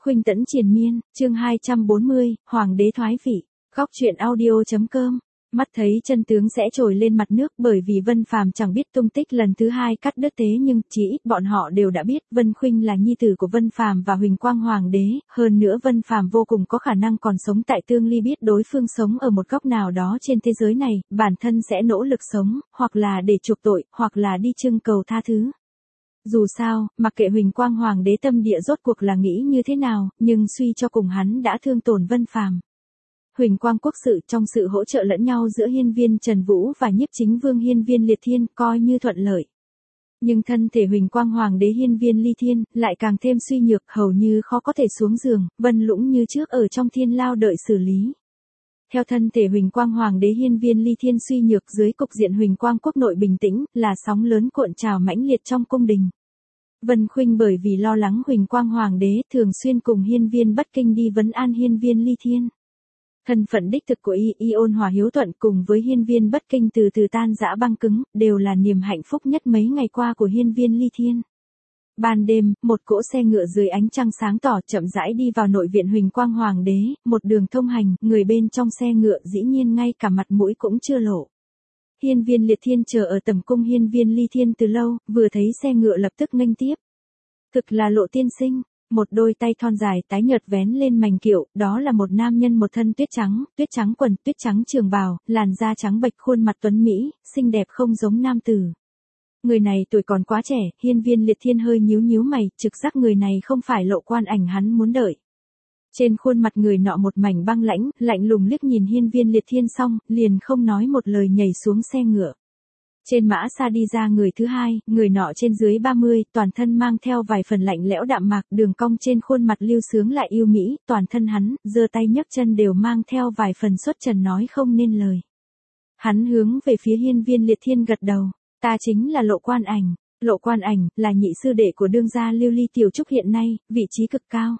Khuynh Tẫn triền miên, chương 240, Hoàng đế thoái vị. Góc truyện audio.com. Mắt thấy chân tướng sẽ trồi lên mặt nước, bởi vì Vân Phàm chẳng biết tung tích lần thứ hai cắt đứt, thế nhưng chỉ ít bọn họ đều đã biết Vân Khuynh là nhi tử của Vân Phàm và Huỳnh Quang Hoàng đế, hơn nữa Vân Phàm vô cùng có khả năng còn sống tại tương ly, biết đối phương sống ở một góc nào đó trên thế giới này, bản thân sẽ nỗ lực sống, hoặc là để chuộc tội, hoặc là đi trưng cầu tha thứ. Dù sao, mặc kệ Huỳnh Quang Hoàng đế tâm địa rốt cuộc là nghĩ như thế nào, nhưng suy cho cùng hắn đã thương tổn Vân Phàm. Huỳnh Quang quốc sự trong sự hỗ trợ lẫn nhau giữa hiên viên Trần Vũ và nhiếp chính vương hiên viên Liệt Thiên coi như thuận lợi. Nhưng thân thể Huỳnh Quang Hoàng đế hiên viên Ly Thiên lại càng thêm suy nhược, hầu như khó có thể xuống giường, Vân Lũng như trước ở trong thiên lao đợi xử lý. Theo thân thể Huỳnh Quang Hoàng đế hiên viên Ly Thiên suy nhược, dưới cục diện Huỳnh Quang quốc nội bình tĩnh, là sóng lớn cuộn trào mãnh liệt trong cung đình. Vân Khuynh bởi vì lo lắng Huỳnh Quang Hoàng đế thường xuyên cùng hiên viên Bất Kinh đi vấn an hiên viên Ly Thiên. Thân phận đích thực của y ôn hòa hiếu thuận cùng với hiên viên Bất Kinh từ từ tan rã băng cứng, đều là niềm hạnh phúc nhất mấy ngày qua của hiên viên Ly Thiên. Ban đêm, một cỗ xe ngựa dưới ánh trăng sáng tỏ chậm rãi đi vào nội viện Huỳnh Quang Hoàng đế, một đường thông hành, người bên trong xe ngựa dĩ nhiên ngay cả mặt mũi cũng chưa lộ. Hiên viên Liệt Thiên chờ ở tầm cung hiên viên Ly Thiên từ lâu, vừa thấy xe ngựa lập tức nghênh tiếp. Thực là Lộ tiên sinh, một đôi tay thon dài tái nhợt vén lên mành kiệu, đó là một nam nhân một thân tuyết trắng quần, tuyết trắng trường bào, làn da trắng bệch, khuôn mặt tuấn mỹ, xinh đẹp không giống nam tử. Người này tuổi còn quá trẻ, hiên viên Liệt Thiên hơi nhíu mày, trực giác người này không phải Lộ Quan Ảnh hắn muốn đợi. Trên khuôn mặt người nọ một mảnh băng lãnh, lạnh lùng liếc nhìn hiên viên Liệt Thiên xong, liền không nói một lời nhảy xuống xe ngựa. Trên mã xa đi ra người thứ hai, người nọ trên dưới 30, toàn thân mang theo vài phần lạnh lẽo đạm mạc, đường cong trên khuôn mặt lưu sướng lại yêu mỹ, toàn thân hắn, giơ tay nhấc chân đều mang theo vài phần xuất trần nói không nên lời. Hắn hướng về phía hiên viên Liệt Thiên gật đầu, ta chính là Lộ Quan Ảnh. Lộ Quan Ảnh là nhị sư đệ của đương gia Lưu Ly Tiểu Trúc, hiện nay vị trí cực cao.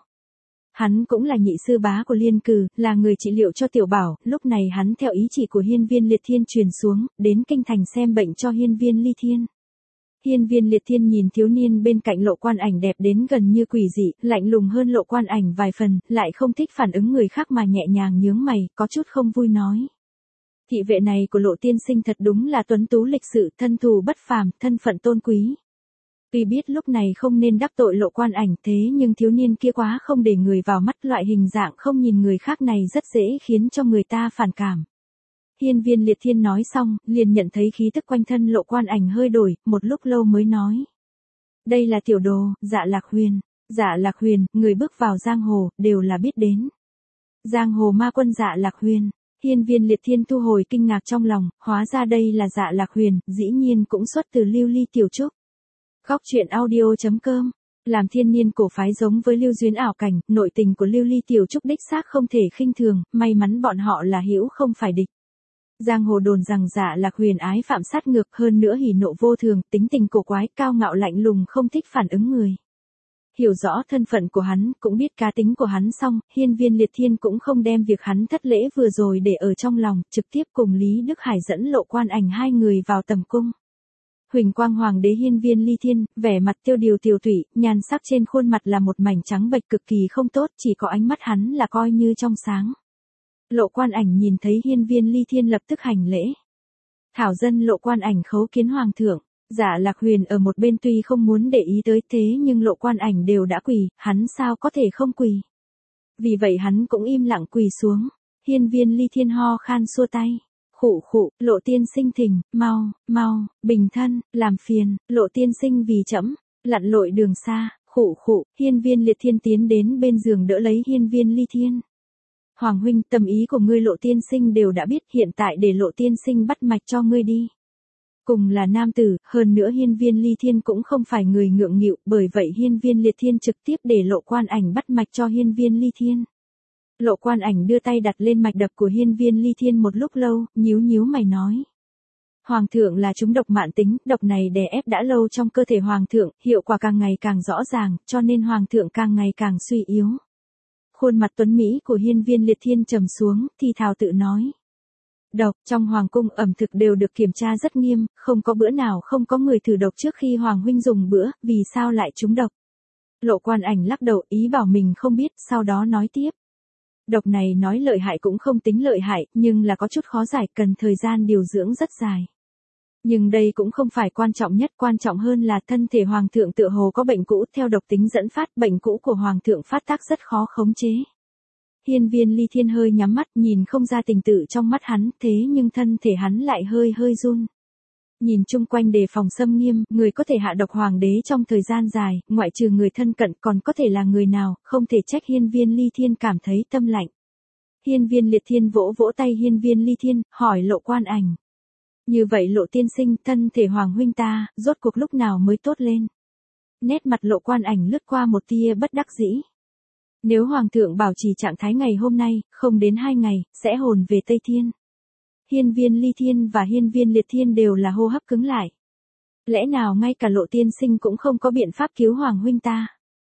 Hắn cũng là nhị sư bá của Liên Cừ, là người trị liệu cho Tiểu Bảo, lúc này hắn theo ý chỉ của hiên viên Liệt Thiên truyền xuống, đến kinh thành xem bệnh cho hiên viên Ly Thiên. Hiên viên Liệt Thiên nhìn thiếu niên bên cạnh Lộ Quan Ảnh đẹp đến gần như quỷ dị, lạnh lùng hơn Lộ Quan Ảnh vài phần, lại không thích phản ứng người khác mà nhẹ nhàng nhướng mày, có chút không vui nói. Thị vệ này của Lộ tiên sinh thật đúng là tuấn tú lịch sự, thân thù bất phàm, thân phận tôn quý. Tuy biết lúc này không nên đắc tội Lộ Quan Ảnh, thế nhưng thiếu niên kia quá không để người vào mắt, loại hình dạng không nhìn người khác này rất dễ khiến cho người ta phản cảm. Hiên viên Liệt Thiên nói xong, liền nhận thấy khí tức quanh thân Lộ Quan Ảnh hơi đổi, một lúc lâu mới nói. Đây là tiểu đồ, Dạ Lạc Huyền. Dạ Lạc Huyền, người bước vào giang hồ, đều là biết đến. Giang hồ ma quân Dạ Lạc Huyền. Hiên viên Liệt Thiên thu hồi kinh ngạc trong lòng, hóa ra đây là Dạ Lạc Huyền, dĩ nhiên cũng xuất từ Lưu Ly Tiểu Trúc. Góc truyện audio.com. Làm thiên niên cổ phái giống với lưu duyên ảo cảnh, nội tình của Lưu Ly Tiểu Trúc đích xác không thể khinh thường, may mắn bọn họ là hữu không phải địch. Giang hồ đồn rằng Dạ Lạc Huyền ái phạm sát ngược, hơn nữa hỉ nộ vô thường, tính tình cổ quái, cao ngạo lạnh lùng, không thích phản ứng người. Hiểu rõ thân phận của hắn, cũng biết cá tính của hắn xong, hiên viên Liệt Thiên cũng không đem việc hắn thất lễ vừa rồi để ở trong lòng, trực tiếp cùng Lý Đức Hải dẫn Lộ Quan Ảnh hai người vào tầm cung. Huỳnh Quang Hoàng đế hiên viên Ly Thiên, vẻ mặt tiêu điều tiều tụy, nhan sắc trên khuôn mặt là một mảnh trắng bệch cực kỳ không tốt, chỉ có ánh mắt hắn là coi như trong sáng. Lộ Quan Ảnh nhìn thấy hiên viên Ly Thiên lập tức hành lễ. Thảo dân Lộ Quan Ảnh khấu kiến hoàng thượng. Dạ Lạc Huyền ở một bên tuy không muốn để ý tới, thế nhưng Lộ Quan Ảnh đều đã quỳ, hắn sao có thể không quỳ. Vì vậy hắn cũng im lặng quỳ xuống. Hiên viên Ly Thiên ho khan xua tay. Khụ, Lộ tiên sinh thỉnh, mau, bình thân, làm phiền, Lộ tiên sinh vì trẫm lặn lội đường xa, khụ, hiên viên Liệt Thiên tiến đến bên giường đỡ lấy hiên viên Ly Thiên. Hoàng huynh, tâm ý của ngươi Lộ tiên sinh đều đã biết, hiện tại để Lộ tiên sinh bắt mạch cho ngươi đi. Cùng là nam tử, hơn nữa hiên viên Ly Thiên cũng không phải người ngượng nghịu, bởi vậy hiên viên Liệt Thiên trực tiếp để Lộ Quan Ảnh bắt mạch cho hiên viên Ly Thiên. Lộ Quan Ảnh đưa tay đặt lên mạch đập của hiên viên Ly Thiên một lúc lâu, nhíu mày nói. Hoàng thượng là trúng độc mạn tính, độc này đè ép đã lâu trong cơ thể hoàng thượng, hiệu quả càng ngày càng rõ ràng, cho nên hoàng thượng càng ngày càng suy yếu. Khuôn mặt tuấn mỹ của hiên viên Liệt Thiên trầm xuống, thì thào tự nói. Độc, trong hoàng cung ẩm thực đều được kiểm tra rất nghiêm, không có bữa nào không có người thử độc trước khi hoàng huynh dùng bữa, vì sao lại trúng độc? Lộ Quan Ảnh lắc đầu ý bảo mình không biết, sau đó nói tiếp. Độc này nói lợi hại cũng không tính lợi hại, nhưng là có chút khó giải, cần thời gian điều dưỡng rất dài. Nhưng đây cũng không phải quan trọng nhất, quan trọng hơn là thân thể hoàng thượng tựa hồ có bệnh cũ, theo độc tính dẫn phát, bệnh cũ của hoàng thượng phát tác rất khó khống chế. Hiên Viên Ly Thiên hơi nhắm mắt, nhìn không ra tình tự trong mắt hắn, thế nhưng thân thể hắn lại hơi hơi run. Nhìn chung quanh đề phòng xâm nghiêm, người có thể hạ độc hoàng đế trong thời gian dài, ngoại trừ người thân cận còn có thể là người nào, không thể trách Hiên Viên Ly Thiên cảm thấy tâm lạnh. Hiên Viên Liệt Thiên vỗ vỗ tay Hiên Viên Ly Thiên, hỏi Lộ Quan Ảnh. Như vậy Lộ tiên sinh, thân thể hoàng huynh ta, rốt cuộc lúc nào mới tốt lên? Nét mặt Lộ Quan Ảnh lướt qua một tia bất đắc dĩ. Nếu hoàng thượng bảo trì trạng thái ngày hôm nay, không đến 2 ngày, sẽ hồn về Tây Thiên. Hiên Viên Ly Thiên và Hiên Viên Liệt Thiên đều là hô hấp cứng lại. Lẽ nào ngay cả Lộ tiên sinh cũng không có biện pháp cứu hoàng huynh ta?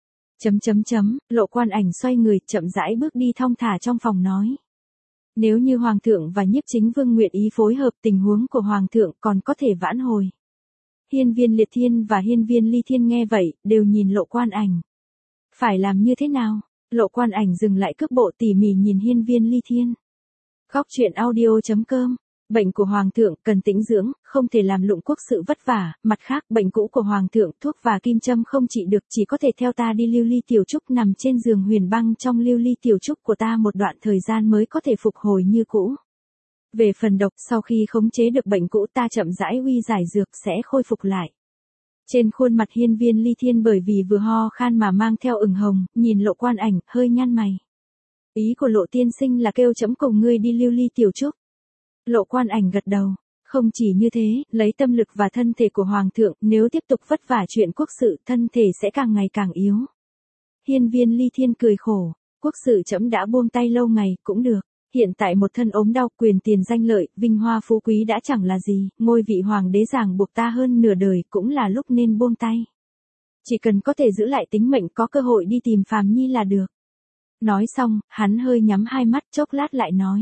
Lộ Quan Ảnh xoay người, chậm rãi bước đi thong thả trong phòng nói. Nếu như hoàng thượng và nhiếp chính vương nguyện ý phối hợp, tình huống của hoàng thượng còn có thể vãn hồi. Hiên Viên Liệt Thiên và Hiên Viên Ly Thiên nghe vậy, đều nhìn Lộ Quan Ảnh. Phải làm như thế nào? Lộ Quan Ảnh dừng lại cước bộ tỉ mỉ nhìn Hiên Viên Ly Thiên. Góc truyện audio.com. Bệnh của hoàng thượng cần tĩnh dưỡng, không thể làm lụng quốc sự vất vả, mặt khác bệnh cũ của hoàng thượng thuốc và kim châm không trị được, chỉ có thể theo ta đi lưu ly tiểu trúc, nằm trên giường huyền băng trong lưu ly tiểu trúc của ta một đoạn thời gian mới có thể phục hồi như cũ. Về phần độc, sau khi khống chế được bệnh cũ ta chậm rãi uy giải dược sẽ khôi phục lại. Trên khuôn mặt Hiên Viên Ly Thiên bởi vì vừa ho khan mà mang theo ửng hồng, nhìn Lộ Quan Ảnh, hơi nhăn mày. Ý của Lộ tiên sinh là kêu trẫm cùng ngươi đi lưu ly tiểu trúc. Lộ Quan Ảnh gật đầu. Không chỉ như thế, lấy tâm lực và thân thể của hoàng thượng, nếu tiếp tục vất vả chuyện quốc sự, thân thể sẽ càng ngày càng yếu. Hiên Viên Ly Thiên cười khổ. Quốc sự trẫm đã buông tay lâu ngày, cũng được. Hiện tại một thân ốm đau, quyền tiền danh lợi, vinh hoa phú quý đã chẳng là gì, ngôi vị hoàng đế ràng buộc ta hơn nửa đời, cũng là lúc nên buông tay. Chỉ cần có thể giữ lại tính mệnh, có cơ hội đi tìm Phàm Nhi là được. Nói xong, hắn hơi nhắm hai mắt, chốc lát lại nói.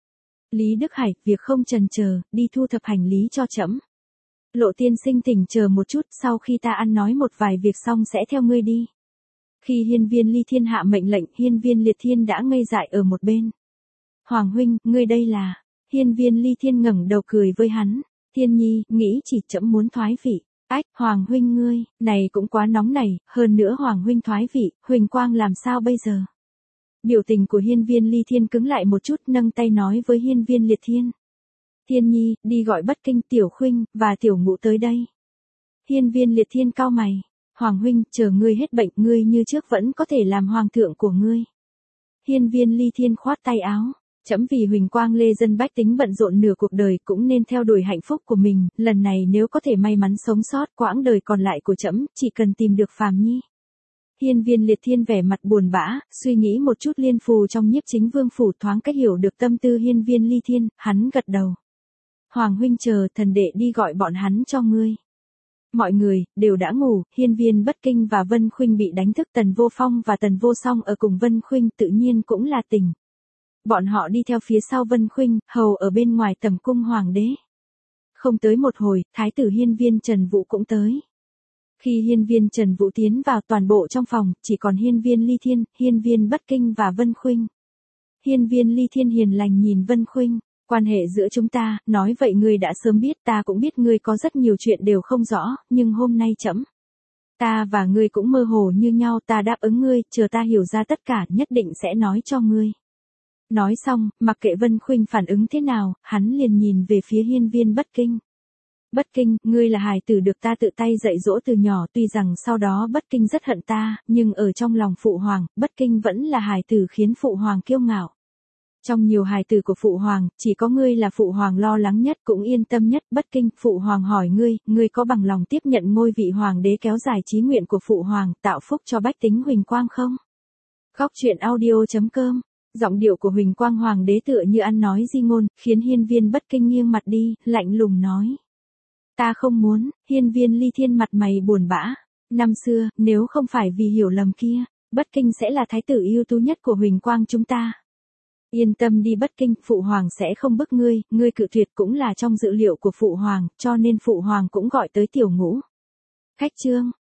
Lý Đức Hải, việc không chần chờ, đi thu thập hành lý cho trẫm. Lộ tiên sinh thỉnh chờ một chút, sau khi ta ăn nói một vài việc xong sẽ theo ngươi đi. Khi Hiên Viên Ly Thiên hạ mệnh lệnh, Hiên Viên Liệt Thiên đã ngây dại ở một bên. Hoàng huynh, ngươi đây là... Hiên Viên Ly Thiên ngẩng đầu cười với hắn. Thiên nhi, nghĩ chỉ trẫm muốn thoái vị. Ách, Hoàng huynh ngươi, này cũng quá nóng này, hơn nữa Hoàng huynh thoái vị, Huỳnh Quang làm sao bây giờ? Biểu tình của Hiên Viên Ly Thiên cứng lại một chút, nâng tay nói với Hiên Viên Liệt Thiên. Thiên nhi, đi gọi Bất Kinh, Tiểu Khuynh, và Tiểu Ngũ tới đây. Hiên Viên Liệt Thiên cau mày. Hoàng huynh, chờ ngươi hết bệnh, ngươi như trước vẫn có thể làm hoàng thượng của ngươi. Hiên Viên Ly Thiên khoát tay áo. Trẫm vì Huỳnh Quang lê dân bách tính bận rộn nửa cuộc đời cũng nên theo đuổi hạnh phúc của mình, lần này nếu có thể may mắn sống sót quãng đời còn lại của trẫm, chỉ cần tìm được Phàm Nhi. Hiên Viên Liệt Thiên vẻ mặt buồn bã, suy nghĩ một chút liên phù trong nhiếp chính vương phủ, thoáng cách hiểu được tâm tư Hiên Viên Ly Thiên, hắn gật đầu. Hoàng huynh chờ, thần đệ đi gọi bọn hắn cho ngươi. Mọi người đều đã ngủ, Hiên Viên Bất Kinh và Vân Khuynh bị đánh thức, Tần Vô Phong và Tần Vô Song ở cùng Vân Khuynh tự nhiên cũng là tỉnh. Bọn họ đi theo phía sau Vân Khuynh, hầu ở bên ngoài tầm cung hoàng đế. Không tới một hồi, thái tử Hiên Viên Trần Vũ cũng tới. Khi Hiên Viên Trần Vũ tiến vào, toàn bộ trong phòng chỉ còn Hiên Viên Ly Thiên, Hiên Viên Bất Kinh và Vân Khuynh. Hiên Viên Ly Thiên hiền lành nhìn Vân Khuynh. Quan hệ giữa chúng ta, nói vậy ngươi đã sớm biết, ta cũng biết ngươi có rất nhiều chuyện đều không rõ, nhưng hôm nay trẫm, ta và ngươi cũng mơ hồ như nhau, ta đáp ứng ngươi, chờ ta hiểu ra tất cả, nhất định sẽ nói cho ngươi. Nói xong, mặc kệ Vân Khuynh phản ứng thế nào, hắn liền nhìn về phía Hiên Viên Bất Kinh. Bất Kinh, ngươi là hài tử được ta tự tay dạy dỗ từ nhỏ, tuy rằng sau đó Bất Kinh rất hận ta, nhưng ở trong lòng phụ hoàng, Bất Kinh vẫn là hài tử khiến phụ hoàng kiêu ngạo. Trong nhiều hài tử của phụ hoàng, chỉ có ngươi là phụ hoàng lo lắng nhất, cũng yên tâm nhất. Bất Kinh, phụ hoàng hỏi ngươi có bằng lòng tiếp nhận ngôi vị hoàng đế, kéo dài chí nguyện của phụ hoàng, tạo phúc cho bách tính Huỳnh Quang không? Góc truyện audio.com. Giọng điệu của Huỳnh Quang hoàng đế tựa như ăn nói di ngôn, khiến Hiên Viên Bất Kinh nghiêng mặt đi, lạnh lùng nói. Ta không muốn. Hiên Viên Ly Thiên mặt mày buồn bã. Năm xưa, nếu không phải vì hiểu lầm kia, Bất Kinh sẽ là thái tử ưu tú nhất của Huỳnh Quang chúng ta. Yên tâm đi Bất Kinh, phụ hoàng sẽ không bức ngươi cự tuyệt cũng là trong dự liệu của phụ hoàng, cho nên phụ hoàng cũng gọi tới Tiểu Ngũ. Khách trương,